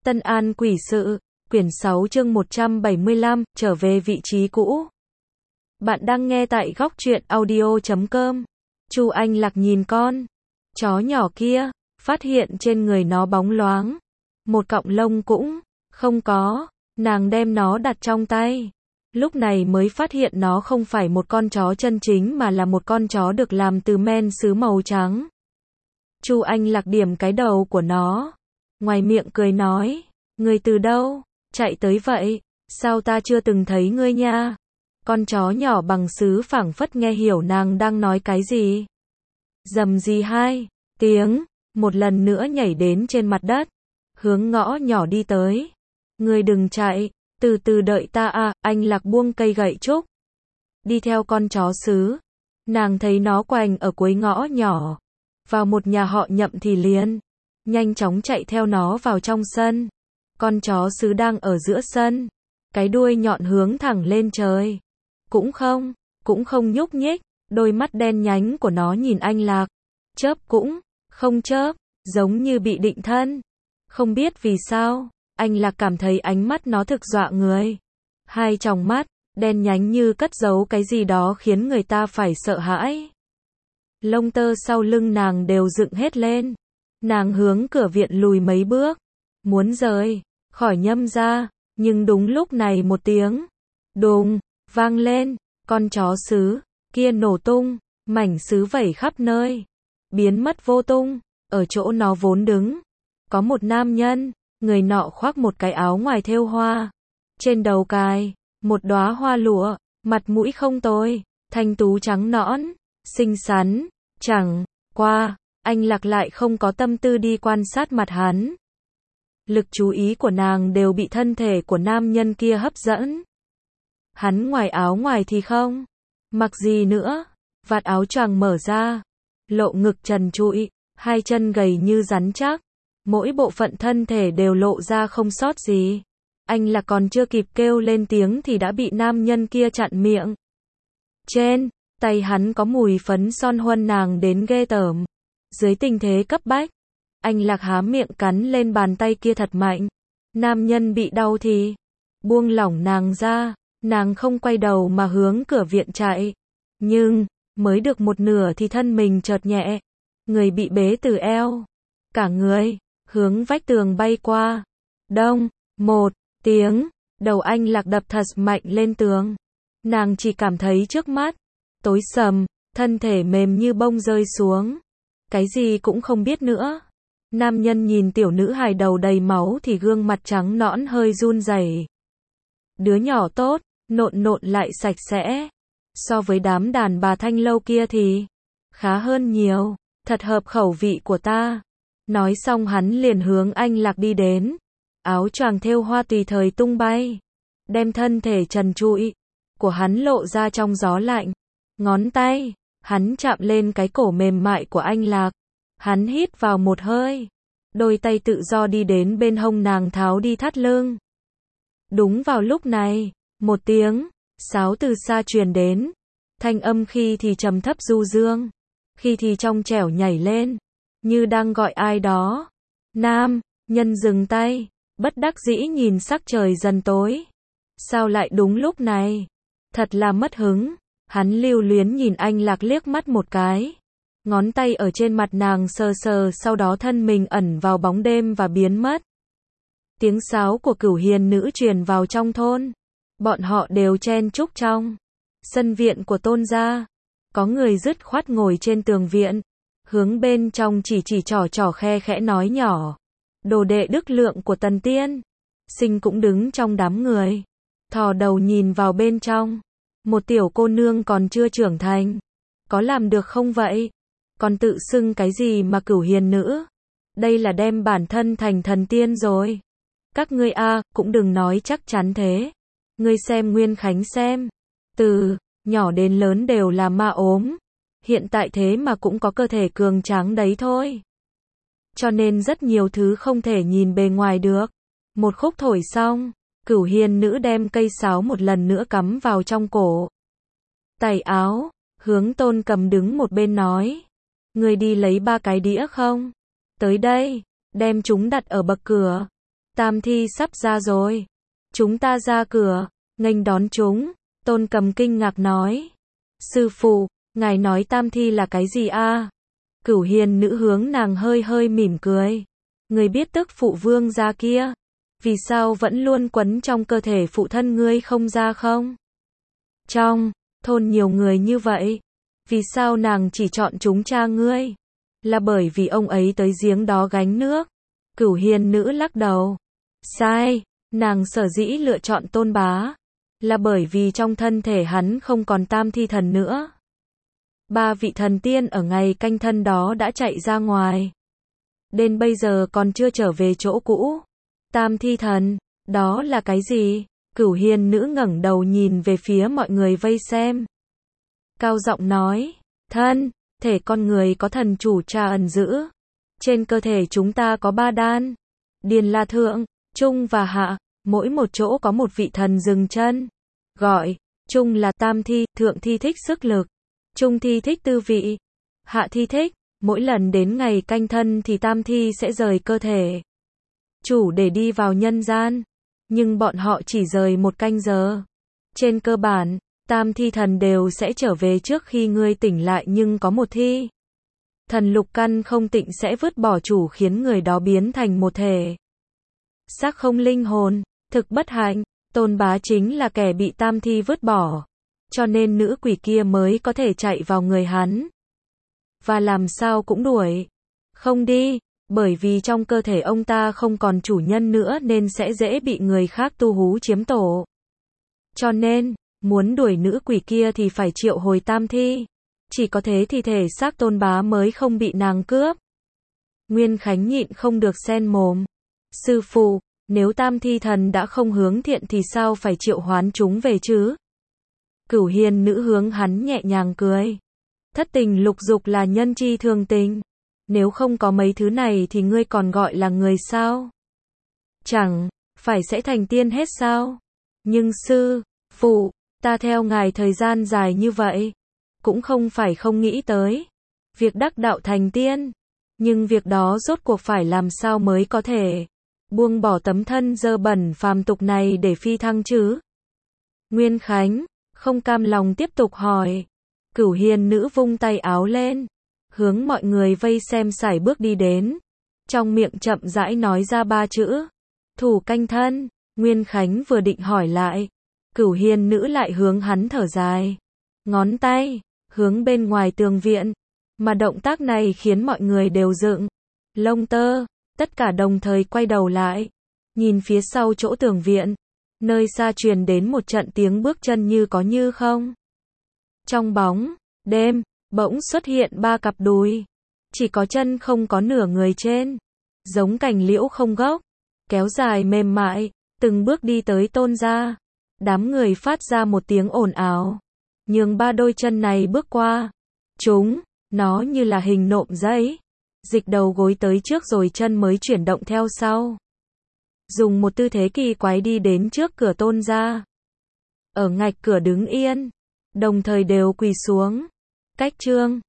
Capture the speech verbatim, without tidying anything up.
Tân An Quỷ Sự, quyển sáu chương một trăm bảy mươi lăm, trở về vị trí cũ. Bạn đang nghe tại góc truyện audio chấm com. Chu Anh Lạc nhìn con chó nhỏ kia, phát hiện trên người nó bóng loáng, một cọng lông cũng không có, nàng đem nó đặt trong tay. Lúc này mới phát hiện nó không phải một con chó chân chính mà là một con chó được làm từ men sứ màu trắng. Chu Anh Lạc điểm cái đầu của nó, ngoài miệng cười nói, ngươi từ đâu chạy tới vậy, sao ta chưa từng thấy ngươi nha. Con chó nhỏ bằng sứ phảng phất nghe hiểu nàng đang nói cái gì. Rầm gì hai tiếng, một lần nữa nhảy đến trên mặt đất, hướng ngõ nhỏ đi tới. Ngươi đừng chạy, từ từ đợi ta à. Anh Lạc buông cây gậy trúc, đi theo con chó sứ. Nàng thấy nó quanh ở cuối ngõ nhỏ, vào một nhà họ Nhậm thì liền nhanh chóng chạy theo nó vào trong sân. Con chó sứ đang ở giữa sân, cái đuôi nhọn hướng thẳng lên trời, cũng không, cũng không nhúc nhích. Đôi mắt đen nhánh của nó nhìn Anh Lạc, chớp cũng không chớp, giống như bị định thân. Không biết vì sao, Anh Lạc cảm thấy ánh mắt nó thực dọa người. Hai tròng mắt đen nhánh như cất giấu cái gì đó khiến người ta phải sợ hãi. Lông tơ sau lưng nàng đều dựng hết lên. Nàng hướng cửa viện lùi mấy bước, muốn rời khỏi Nhâm gia, nhưng đúng lúc này một tiếng đùng vang lên, con chó sứ kia nổ tung, mảnh sứ vẩy khắp nơi, biến mất vô tung. Ở chỗ nó vốn đứng, có một nam nhân, người nọ khoác một cái áo ngoài thêu hoa, trên đầu cài một đóa hoa lụa, mặt mũi không tồi, thanh tú trắng nõn, xinh xắn. Chẳng qua, Anh Lạc lại không có tâm tư đi quan sát mặt hắn. Lực chú ý của nàng đều bị thân thể của nam nhân kia hấp dẫn. Hắn ngoài áo ngoài thì không mặc gì nữa, vạt áo choàng mở ra, lộ ngực trần trụi, hai chân gầy như rắn chắc, mỗi bộ phận thân thể đều lộ ra không sót gì. Anh Lạc còn chưa kịp kêu lên tiếng thì đã bị nam nhân kia chặn miệng. Trên tay hắn có mùi phấn son huân nàng đến ghê tởm. Dưới tình thế cấp bách, Anh Lạc há miệng cắn lên bàn tay kia thật mạnh. Nam nhân bị đau thì buông lỏng nàng ra, nàng không quay đầu mà hướng cửa viện chạy. Nhưng, mới được một nửa thì thân mình chợt nhẹ, người bị bế từ eo, cả người hướng vách tường bay qua. Đông, một tiếng, đầu Anh Lạc đập thật mạnh lên tường. Nàng chỉ cảm thấy trước mắt tối sầm, thân thể mềm như bông rơi xuống. Cái gì cũng không biết nữa. Nam nhân nhìn tiểu nữ hài đầu đầy máu thì gương mặt trắng nõn hơi run rẩy. Đứa nhỏ tốt, nộn nộn lại sạch sẽ. So với đám đàn bà thanh lâu kia thì khá hơn nhiều, thật hợp khẩu vị của ta. Nói xong hắn liền hướng Anh Lạc đi đến. Áo choàng thêu hoa tùy thời tung bay, đem thân thể trần trụi của hắn lộ ra trong gió lạnh. Ngón tay hắn chạm lên cái cổ mềm mại của Anh Lạc. Hắn hít vào một hơi, đôi tay tự do đi đến bên hông nàng tháo đi thắt lưng. Đúng vào lúc này, một tiếng sáo từ xa truyền đến. Thanh âm khi thì trầm thấp du dương, khi thì trong trẻo nhảy lên, như đang gọi ai đó. Nam nhân dừng tay, bất đắc dĩ nhìn sắc trời dần tối. Sao lại đúng lúc này? Thật là mất hứng. Hắn lưu luyến nhìn Anh Lạc liếc mắt một cái. Ngón tay ở trên mặt nàng sờ sờ, sau đó thân mình ẩn vào bóng đêm và biến mất. Tiếng sáo của cửu hiền nữ truyền vào trong thôn. Bọn họ đều chen chúc trong sân viện của Tôn gia. Có người dứt khoát ngồi trên tường viện, hướng bên trong chỉ chỉ trỏ trỏ khe khẽ nói nhỏ. Đồ đệ đức lượng của Tần Tiên Sinh cũng đứng trong đám người, thò đầu nhìn vào bên trong. Một tiểu cô nương còn chưa trưởng thành, có làm được không vậy? Còn tự xưng cái gì mà cửu hiền nữ? Đây là đem bản thân thành thần tiên rồi. Các ngươi a, cũng đừng nói chắc chắn thế. Ngươi xem Nguyên Khánh xem, từ nhỏ đến lớn đều là ma ốm, hiện tại thế mà cũng có cơ thể cường tráng đấy thôi. Cho nên rất nhiều thứ không thể nhìn bề ngoài được. Một khúc thổi xong, cửu hiền nữ đem cây sáo một lần nữa cắm vào trong cổ. Tẩy áo, hướng Tôn Cầm đứng một bên nói. Người đi lấy ba cái đĩa không? Tới đây, đem chúng đặt ở bậc cửa. Tam thi sắp ra rồi. Chúng ta ra cửa, nghênh đón chúng. Tôn Cầm kinh ngạc nói. Sư phụ, ngài nói tam thi là cái gì a? Cửu Hiền nữ hướng nàng hơi hơi mỉm cười. Ngươi biết tức phụ vương gia kia, vì sao vẫn luôn quấn trong cơ thể phụ thân ngươi không ra không? Trong thôn nhiều người như vậy, vì sao nàng chỉ chọn chúng cha ngươi? Là bởi vì ông ấy tới giếng đó gánh nước. Cửu Hiền nữ lắc đầu. Sai, nàng sở dĩ lựa chọn Tôn bá, là bởi vì trong thân thể hắn không còn tam thi thần nữa. Ba vị thần tiên ở ngày canh thân đó đã chạy ra ngoài. Đến bây giờ còn chưa trở về chỗ cũ. Tam thi thần, đó là cái gì? Cửu Hiền nữ ngẩng đầu nhìn về phía mọi người vây xem. Cao giọng nói, thân, thể con người có thần chủ tra ẩn giữ. Trên cơ thể chúng ta có ba đan. Điền là thượng, trung và hạ, mỗi một chỗ có một vị thần dừng chân. Gọi, trung là tam thi, thượng thi thích sức lực, trung thi thích tư vị, hạ thi thích. Mỗi lần đến ngày canh thân thì tam thi sẽ rời cơ thể chủ để đi vào nhân gian. Nhưng bọn họ chỉ rời một canh giờ. Trên cơ bản, tam thi thần đều sẽ trở về trước khi ngươi tỉnh lại, nhưng có một thi thần lục căn không tịnh sẽ vứt bỏ chủ, khiến người đó biến thành một thể xác không linh hồn, thực bất hạnh. Tôn bá chính là kẻ bị tam thi vứt bỏ, cho nên nữ quỷ kia mới có thể chạy vào người hắn. Và làm sao cũng đuổi không đi, bởi vì trong cơ thể ông ta không còn chủ nhân nữa nên sẽ dễ bị người khác tu hú chiếm tổ. Cho nên, muốn đuổi nữ quỷ kia thì phải triệu hồi tam thi. Chỉ có thế thì thể xác Tôn bá mới không bị nàng cướp. Nguyên Khánh nhịn không được xen mồm. Sư phụ, nếu tam thi thần đã không hướng thiện thì sao phải triệu hoán chúng về chứ? Cửu Hiền nữ hướng hắn nhẹ nhàng cười. Thất tình lục dục là nhân chi thường tình. Nếu không có mấy thứ này thì ngươi còn gọi là người sao? Chẳng phải sẽ thành tiên hết sao? Nhưng sư phụ, ta theo ngài thời gian dài như vậy, cũng không phải không nghĩ tới việc đắc đạo thành tiên. Nhưng việc đó rốt cuộc phải làm sao mới có thể buông bỏ tấm thân dơ bẩn phàm tục này để phi thăng chứ? Nguyên Khánh không cam lòng tiếp tục hỏi. Cửu Hiền nữ vung tay áo lên, hướng mọi người vây xem sải bước đi đến, trong miệng chậm rãi nói ra ba chữ: thủ canh thân. Nguyên Khánh vừa định hỏi lại, Cửu Hiền nữ lại hướng hắn thở dài, ngón tay hướng bên ngoài tường viện, mà động tác này khiến mọi người đều dựng lông tơ. Tất cả đồng thời quay đầu lại, nhìn phía sau chỗ tường viện, nơi xa truyền đến một trận tiếng bước chân như có như không. Trong bóng đêm, bỗng xuất hiện ba cặp đùi, chỉ có chân không có nửa người trên, giống cành liễu không gốc, kéo dài mềm mại, từng bước đi tới Tôn gia. Đám người phát ra một tiếng ồn ào, nhường ba đôi chân này bước qua. Chúng, nó như là hình nộm giấy, dịch đầu gối tới trước rồi chân mới chuyển động theo sau. Dùng một tư thế kỳ quái đi đến trước cửa Tôn gia. Ở ngạch cửa đứng yên, đồng thời đều quỳ xuống. Cách trương,